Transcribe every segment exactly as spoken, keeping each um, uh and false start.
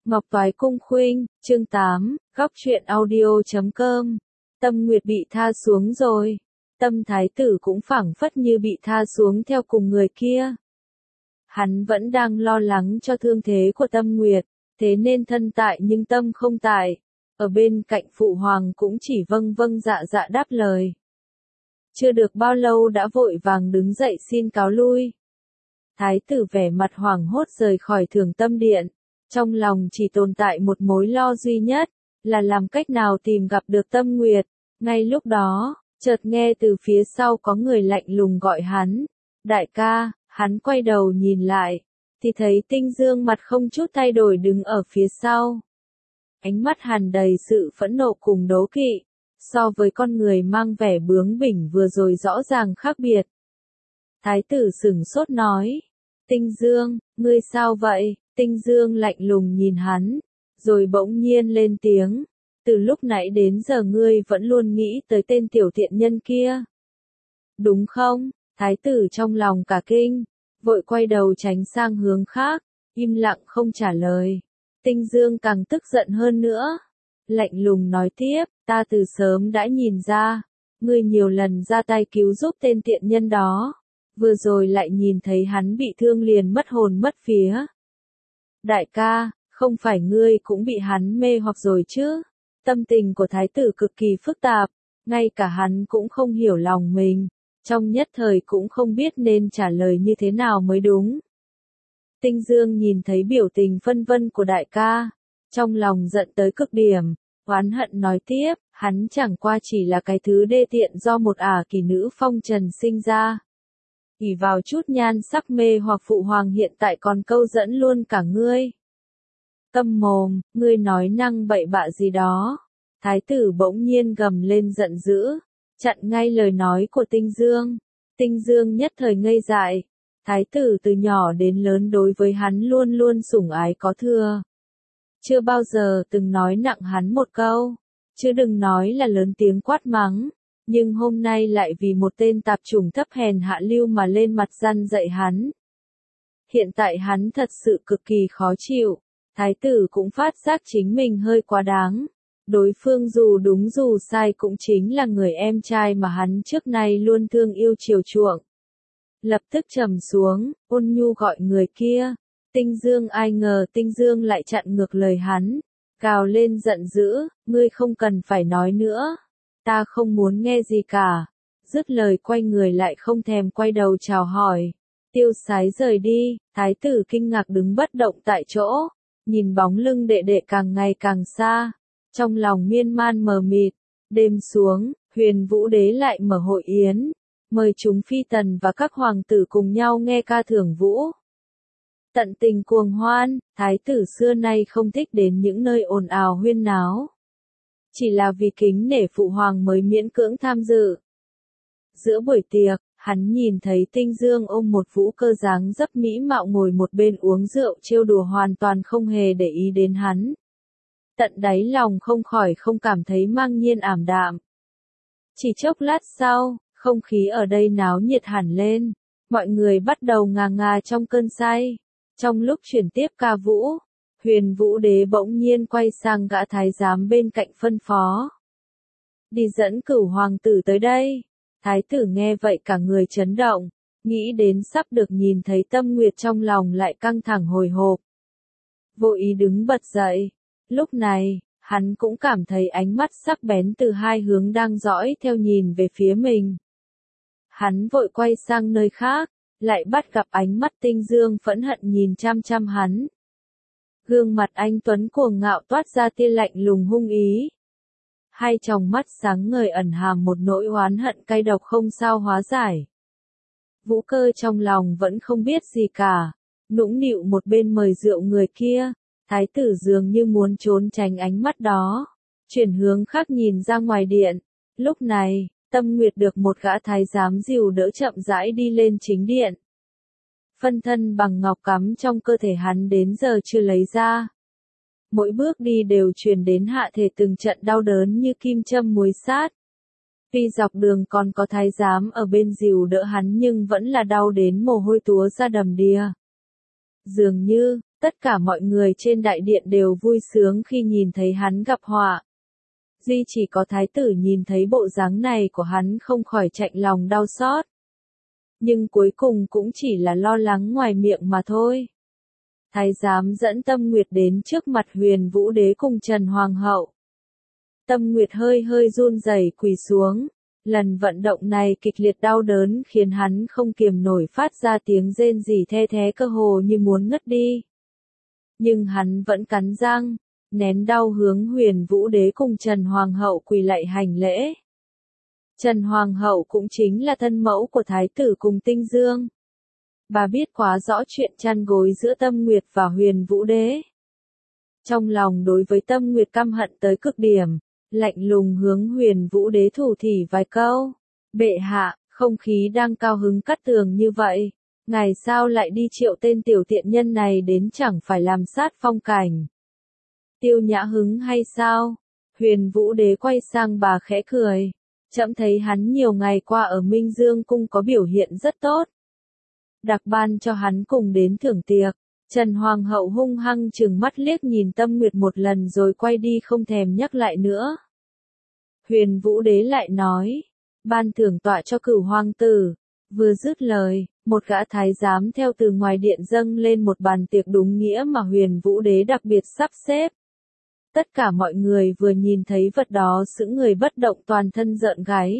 Ngọc Toái Cung Khuynh, chương tám, góc truyện audio chấm com. Tâm Nguyệt bị tha xuống rồi. Tâm thái tử cũng phảng phất như bị tha xuống theo cùng người kia. Hắn vẫn đang lo lắng cho thương thế của Tâm Nguyệt, thế nên thân tại nhưng tâm không tại. Ở bên cạnh phụ hoàng cũng chỉ vâng vâng dạ dạ đáp lời. Chưa được bao lâu đã vội vàng đứng dậy xin cáo lui. Thái tử vẻ mặt hoảng hốt rời khỏi Thường Tâm Điện. Trong lòng chỉ tồn tại một mối lo duy nhất, là làm cách nào tìm gặp được Tâm Nguyệt. Ngay lúc đó, chợt nghe từ phía sau có người lạnh lùng gọi hắn. Đại ca, hắn quay đầu nhìn lại, thì thấy Tinh Dương mặt không chút thay đổi đứng ở phía sau. Ánh mắt hằn đầy sự phẫn nộ cùng đố kỵ, so với con người mang vẻ bướng bỉnh vừa rồi rõ ràng khác biệt. Thái tử sửng sốt nói, Tinh Dương, ngươi sao vậy? Tinh Dương lạnh lùng nhìn hắn, rồi bỗng nhiên lên tiếng, từ lúc nãy đến giờ ngươi vẫn luôn nghĩ tới tên tiểu tiện nhân kia. Đúng không? Thái tử trong lòng cả kinh, vội quay đầu tránh sang hướng khác, im lặng không trả lời. Tinh Dương càng tức giận hơn nữa, lạnh lùng nói tiếp, ta từ sớm đã nhìn ra, ngươi nhiều lần ra tay cứu giúp tên tiện nhân đó, vừa rồi lại nhìn thấy hắn bị thương liền mất hồn mất vía. Đại ca, không phải ngươi cũng bị hắn mê hoặc rồi chứ? Tâm tình của thái tử cực kỳ phức tạp, ngay cả hắn cũng không hiểu lòng mình, trong nhất thời cũng không biết nên trả lời như thế nào mới đúng. Tinh Dương nhìn thấy biểu tình phân vân của đại ca, trong lòng giận tới cực điểm, oán hận nói tiếp, hắn chẳng qua chỉ là cái thứ đê tiện do một ả kỳ nữ phong trần sinh ra. ỷ vào chút nhan sắc mê hoặc phụ hoàng hiện tại còn câu dẫn luôn cả ngươi. Câm mồm, ngươi nói năng bậy bạ gì đó. Thái tử bỗng nhiên gầm lên giận dữ, chặn ngay lời nói của Tinh Dương. Tinh Dương nhất thời ngây dại. Thái tử từ nhỏ đến lớn đối với hắn luôn luôn sủng ái có thừa. Chưa bao giờ từng nói nặng hắn một câu, chứ đừng nói là lớn tiếng quát mắng. Nhưng hôm nay lại vì một tên tạp chủng thấp hèn hạ lưu mà lên mặt răn dạy hắn. Hiện tại hắn thật sự cực kỳ khó chịu, thái tử cũng phát giác chính mình hơi quá đáng. Đối phương dù đúng dù sai cũng chính là người em trai mà hắn trước nay luôn thương yêu chiều chuộng. Lập tức trầm xuống, ôn nhu gọi người kia. Tinh Dương ai ngờ Tinh Dương lại chặn ngược lời hắn, gào lên giận dữ, ngươi không cần phải nói nữa. Ta không muốn nghe gì cả. Dứt lời quay người lại không thèm quay đầu chào hỏi. Tiêu Sái rời đi, thái tử kinh ngạc đứng bất động tại chỗ, nhìn bóng lưng đệ đệ càng ngày càng xa, trong lòng miên man mờ mịt. Đêm xuống, Huyền Vũ Đế lại mở hội yến, mời chúng phi tần và các hoàng tử cùng nhau nghe ca thưởng vũ. Tận tình cuồng hoan, thái tử xưa nay không thích đến những nơi ồn ào huyên náo. Chỉ là vì kính nể phụ hoàng mới miễn cưỡng tham dự. Giữa buổi tiệc, hắn nhìn thấy Tinh Dương ôm một vũ cơ dáng dấp mỹ mạo ngồi một bên uống rượu trêu đùa hoàn toàn không hề để ý đến hắn. Tận đáy lòng không khỏi không cảm thấy mang nhiên ảm đạm. Chỉ chốc lát sau, không khí ở đây náo nhiệt hẳn lên, mọi người bắt đầu ngà ngà trong cơn say. Trong lúc chuyển tiếp ca vũ, Huyền Vũ Đế bỗng nhiên quay sang gã thái giám bên cạnh phân phó. Đi dẫn Cửu hoàng tử tới đây. Thái tử nghe vậy cả người chấn động, nghĩ đến sắp được nhìn thấy Tâm Nguyệt trong lòng lại căng thẳng hồi hộp. Vô ý đứng bật dậy. Lúc này, hắn cũng cảm thấy ánh mắt sắc bén từ hai hướng đang dõi theo nhìn về phía mình. Hắn vội quay sang nơi khác, lại bắt gặp ánh mắt Tinh Dương phẫn hận nhìn chăm chăm hắn. Gương mặt anh tuấn cuồng ngạo toát ra tia lạnh lùng hung ý. Hai tròng mắt sáng ngời ẩn hàm một nỗi oán hận cay độc không sao hóa giải. Vũ Cơ trong lòng vẫn không biết gì cả, nũng nịu một bên mời rượu người kia. Thái tử dường như muốn trốn tránh ánh mắt đó, chuyển hướng khác nhìn ra ngoài điện. Lúc này, Tâm Nguyệt được một gã thái giám dìu đỡ chậm rãi đi lên chính điện. Phân thân bằng ngọc cắm trong cơ thể hắn đến giờ chưa lấy ra. Mỗi bước đi đều truyền đến hạ thể từng trận đau đớn như kim châm muối sát. Tuy dọc đường còn có thái giám ở bên dìu đỡ hắn nhưng vẫn là đau đến mồ hôi túa ra đầm đìa. Dường như, tất cả mọi người trên đại điện đều vui sướng khi nhìn thấy hắn gặp họa. Duy chỉ có thái tử nhìn thấy bộ dáng này của hắn không khỏi chạnh lòng đau xót. Nhưng cuối cùng cũng chỉ là lo lắng ngoài miệng mà thôi. Thái giám dẫn Tâm Nguyệt đến trước mặt Huyền Vũ Đế cùng Trần Hoàng hậu. Tâm Nguyệt hơi hơi run rẩy quỳ xuống. Lần vận động này kịch liệt đau đớn khiến hắn không kiềm nổi phát ra tiếng rên rỉ the thé cơ hồ như muốn ngất đi. Nhưng hắn vẫn cắn răng, nén đau hướng Huyền Vũ Đế cùng Trần Hoàng hậu quỳ lạy hành lễ. Trần Hoàng hậu cũng chính là thân mẫu của thái tử cùng Tinh Dương. Bà biết quá rõ chuyện chăn gối giữa Tâm Nguyệt và Huyền Vũ Đế. Trong lòng đối với Tâm Nguyệt căm hận tới cực điểm, lạnh lùng hướng Huyền Vũ Đế thủ thỉ vài câu. Bệ hạ, không khí đang cao hứng cắt tường như vậy, ngài sao lại đi triệu tên tiểu tiện nhân này đến chẳng phải làm sát phong cảnh. Tiêu nhã hứng hay sao? Huyền Vũ Đế quay sang bà khẽ cười. Trẫm thấy hắn nhiều ngày qua ở Minh Dương Cung có biểu hiện rất tốt. Đặc ban cho hắn cùng đến thưởng tiệc. Trần Hoàng hậu hung hăng trừng mắt liếc nhìn Tâm Nguyệt một lần rồi quay đi không thèm nhắc lại nữa. Huyền Vũ Đế lại nói, ban thưởng tọa cho Cửu hoàng tử. Vừa dứt lời, một gã thái giám theo từ ngoài điện dâng lên một bàn tiệc đúng nghĩa mà Huyền Vũ Đế đặc biệt sắp xếp. Tất cả mọi người vừa nhìn thấy vật đó sững người bất động toàn thân rợn gáy.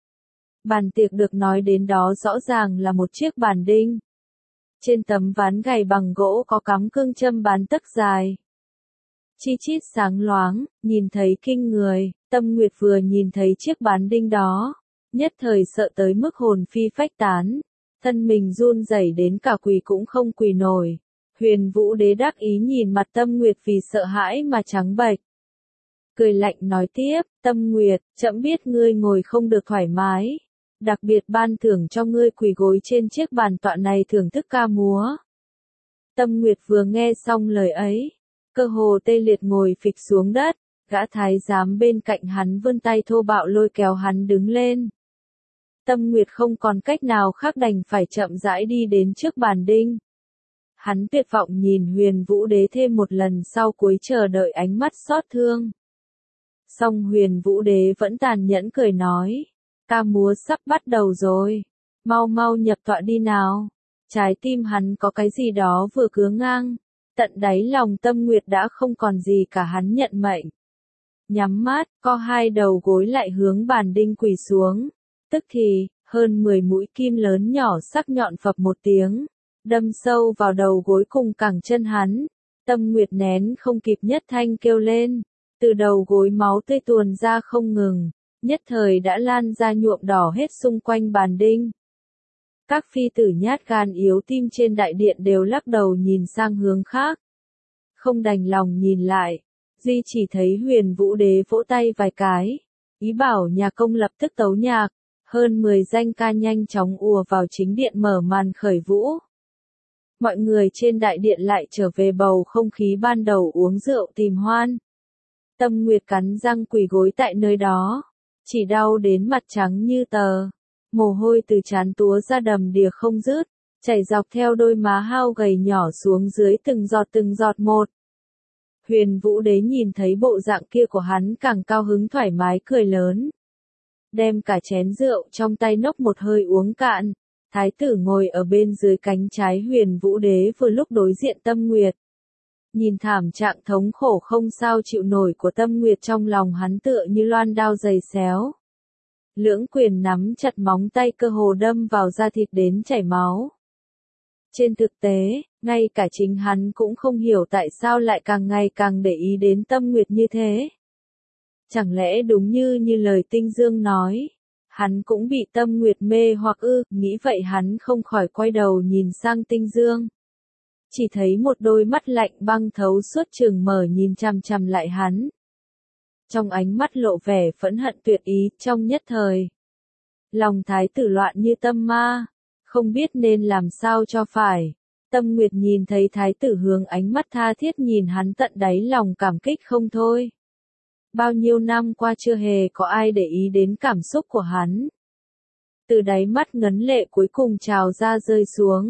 Bàn tiệc được nói đến đó rõ ràng là một chiếc bàn đinh. Trên tấm ván gày bằng gỗ có cắm cương châm bán tấc dài. Chi chít sáng loáng, nhìn thấy kinh người. Tâm Nguyệt vừa nhìn thấy chiếc bán đinh đó, nhất thời sợ tới mức hồn phi phách tán, thân mình run rẩy đến cả quỳ cũng không quỳ nổi. Huyền Vũ Đế đắc ý nhìn mặt Tâm Nguyệt vì sợ hãi mà trắng bệch. Cười lạnh nói tiếp, Tâm Nguyệt, trẫm biết ngươi ngồi không được thoải mái, đặc biệt ban thưởng cho ngươi quỳ gối trên chiếc bàn tọa này thưởng thức ca múa. Tâm Nguyệt vừa nghe xong lời ấy, cơ hồ tê liệt ngồi phịch xuống đất, gã thái giám bên cạnh hắn vươn tay thô bạo lôi kéo hắn đứng lên. Tâm Nguyệt không còn cách nào khác đành phải chậm rãi đi đến trước bàn đinh. Hắn tuyệt vọng nhìn Huyền Vũ Đế thêm một lần sau cuối chờ đợi ánh mắt xót thương. Song Huyền Vũ Đế vẫn tàn nhẫn cười nói, ca múa sắp bắt đầu rồi, mau mau nhập tọa đi nào. Trái tim hắn có cái gì đó vừa cứa ngang, tận đáy lòng Tâm Nguyệt đã không còn gì cả, hắn nhận mệnh. Nhắm mắt, co hai đầu gối lại hướng bàn đinh quỳ xuống, tức thì, hơn mười mũi kim lớn nhỏ sắc nhọn phập một tiếng, đâm sâu vào đầu gối cùng cẳng chân hắn. Tâm Nguyệt nén không kịp nhất thanh kêu lên, từ đầu gối máu tươi tuôn ra không ngừng, nhất thời đã lan ra nhuộm đỏ hết xung quanh bàn đinh. Các phi tử nhát gan yếu tim trên đại điện đều lắc đầu nhìn sang hướng khác. Không đành lòng nhìn lại, duy chỉ thấy Huyền Vũ Đế vỗ tay vài cái, ý bảo nhà công lập tức tấu nhạc, hơn mười danh ca nhanh chóng ùa vào chính điện mở màn khởi vũ. Mọi người trên đại điện lại trở về bầu không khí ban đầu uống rượu tìm hoan. Tâm Nguyệt cắn răng quỳ gối tại nơi đó, chỉ đau đến mặt trắng như tờ, mồ hôi từ trán túa ra đầm đìa không dứt, chảy dọc theo đôi má hao gầy nhỏ xuống dưới từng giọt từng giọt một. Huyền Vũ Đế nhìn thấy bộ dạng kia của hắn càng cao hứng thoải mái cười lớn. Đem cả chén rượu trong tay nốc một hơi uống cạn. Thái tử ngồi ở bên dưới cánh trái Huyền Vũ Đế vừa lúc đối diện Tâm Nguyệt. Nhìn thảm trạng thống khổ không sao chịu nổi của Tâm Nguyệt trong lòng hắn tựa như loan đao dày xéo. Lưỡng quyền nắm chặt móng tay cơ hồ đâm vào da thịt đến chảy máu. Trên thực tế, ngay cả chính hắn cũng không hiểu tại sao lại càng ngày càng để ý đến Tâm Nguyệt như thế. Chẳng lẽ đúng như như lời Tinh Dương nói, hắn cũng bị Tâm Nguyệt mê hoặc ư, nghĩ vậy hắn không khỏi quay đầu nhìn sang Tinh Dương. Chỉ thấy một đôi mắt lạnh băng thấu suốt chừng mở nhìn chằm chằm lại hắn. Trong ánh mắt lộ vẻ phẫn hận tuyệt ý trong nhất thời. Lòng thái tử loạn như tâm ma, không biết nên làm sao cho phải. Tâm Nguyệt nhìn thấy thái tử hướng ánh mắt tha thiết nhìn hắn tận đáy lòng cảm kích không thôi. Bao nhiêu năm qua chưa hề có ai để ý đến cảm xúc của hắn. Từ đáy mắt ngấn lệ cuối cùng trào ra rơi xuống.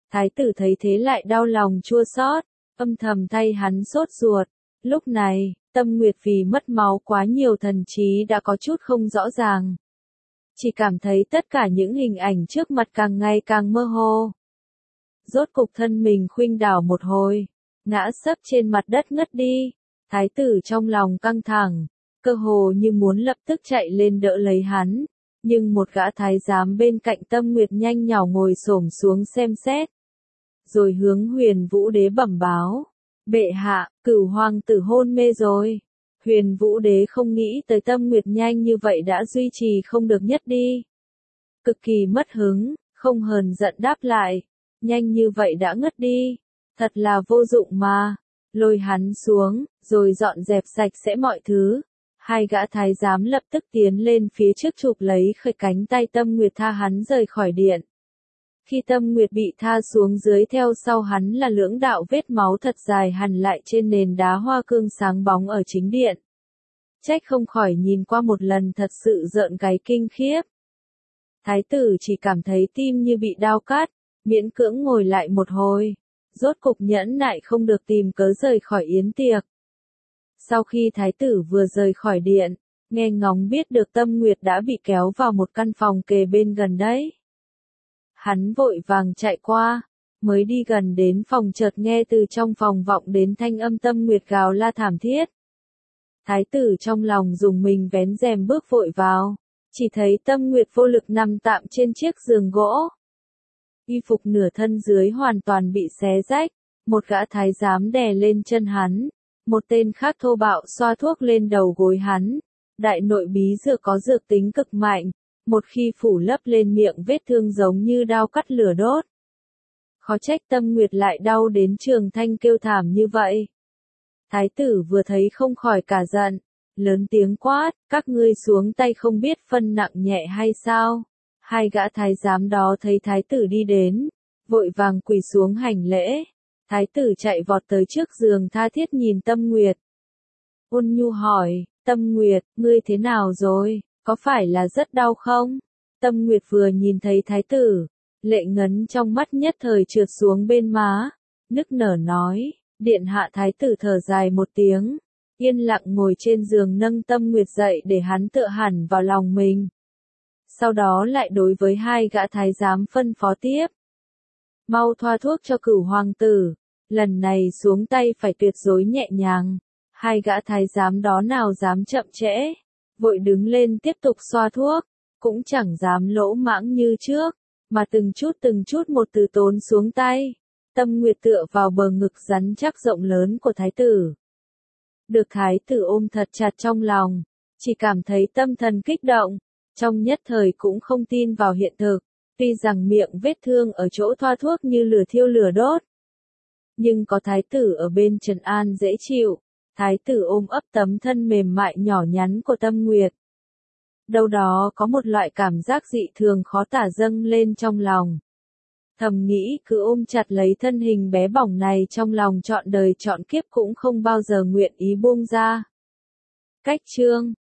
Thái tử thấy thế lại đau lòng chua xót, âm thầm thay hắn sốt ruột. Lúc này, Tâm Nguyệt vì mất máu quá nhiều thần trí đã có chút không rõ ràng. Chỉ cảm thấy tất cả những hình ảnh trước mặt càng ngày càng mơ hồ. Rốt cục thân mình khuynh đảo một hồi, ngã sấp trên mặt đất ngất đi. Thái tử trong lòng căng thẳng, cơ hồ như muốn lập tức chạy lên đỡ lấy hắn, nhưng một gã thái giám bên cạnh Tâm Nguyệt nhanh nhỏ ngồi xổm xuống xem xét, rồi hướng Huyền Vũ Đế bẩm báo: "Bệ hạ, Cửu hoàng tử hôn mê rồi." Huyền Vũ Đế không nghĩ tới Tâm Nguyệt nhanh như vậy đã duy trì không được nhất đi. Cực kỳ mất hứng, không hờn giận đáp lại: "Nhanh như vậy đã ngất đi, thật là vô dụng mà." Lôi hắn xuống, rồi dọn dẹp sạch sẽ mọi thứ. Hai gã thái giám lập tức tiến lên phía trước chụp lấy khởi cánh tay Tâm Nguyệt tha hắn rời khỏi điện. Khi Tâm Nguyệt bị tha xuống dưới, theo sau hắn là lưỡng đạo vết máu thật dài hằn lại trên nền đá hoa cương sáng bóng ở chính điện. Trách không khỏi nhìn qua một lần thật sự rợn gáy kinh khiếp. Thái tử chỉ cảm thấy tim như bị đao cắt, miễn cưỡng ngồi lại một hồi, rốt cục nhẫn nại không được tìm cớ rời khỏi yến tiệc. Sau khi thái tử vừa rời khỏi điện, nghe ngóng biết được Tâm Nguyệt đã bị kéo vào một căn phòng kề bên gần đấy. Hắn vội vàng chạy qua, mới đi gần đến phòng chợt nghe từ trong phòng vọng đến thanh âm Tâm Nguyệt gào la thảm thiết. Thái tử trong lòng dùng mình vén rèm bước vội vào, chỉ thấy Tâm Nguyệt vô lực nằm tạm trên chiếc giường gỗ. Y phục nửa thân dưới hoàn toàn bị xé rách, một gã thái giám đè lên chân hắn, một tên khác thô bạo xoa thuốc lên đầu gối hắn. Đại nội bí dược có dược tính cực mạnh, một khi phủ lấp lên miệng vết thương giống như đao cắt lửa đốt. Khó trách Tâm Nguyệt lại đau đến trường thanh kêu thảm như vậy. Thái tử vừa thấy không khỏi cả giận, lớn tiếng quát: "Các ngươi xuống tay không biết phân nặng nhẹ hay sao?" Hai gã thái giám đó thấy thái tử đi đến, vội vàng quỳ xuống hành lễ. Thái tử chạy vọt tới trước giường tha thiết nhìn Tâm Nguyệt. Ôn nhu hỏi: "Tâm Nguyệt, ngươi thế nào rồi, có phải là rất đau không?" Tâm Nguyệt vừa nhìn thấy thái tử, lệ ngấn trong mắt nhất thời trượt xuống bên má, nức nở nói: "Điện hạ." Thái tử thở dài một tiếng, yên lặng ngồi trên giường nâng Tâm Nguyệt dậy để hắn tựa hẳn vào lòng mình. Sau đó lại đối với hai gã thái giám phân phó tiếp: "Mau thoa thuốc cho Cửu hoàng tử, lần này xuống tay phải tuyệt đối nhẹ nhàng." Hai gã thái giám đó nào dám chậm trễ, vội đứng lên tiếp tục xoa thuốc, cũng chẳng dám lỗ mãng như trước, mà từng chút từng chút một từ tốn xuống tay. Tâm Nguyệt tựa vào bờ ngực rắn chắc rộng lớn của thái tử. Được thái tử ôm thật chặt trong lòng, chỉ cảm thấy tâm thần kích động, trong nhất thời cũng không tin vào hiện thực, tuy rằng miệng vết thương ở chỗ thoa thuốc như lửa thiêu lửa đốt. Nhưng có thái tử ở bên trấn an dễ chịu, thái tử ôm ấp tấm thân mềm mại nhỏ nhắn của Tâm Nguyệt. Đâu đó có một loại cảm giác dị thường khó tả dâng lên trong lòng. Thầm nghĩ cứ ôm chặt lấy thân hình bé bỏng này trong lòng trọn đời trọn kiếp cũng không bao giờ nguyện ý buông ra. Cách chương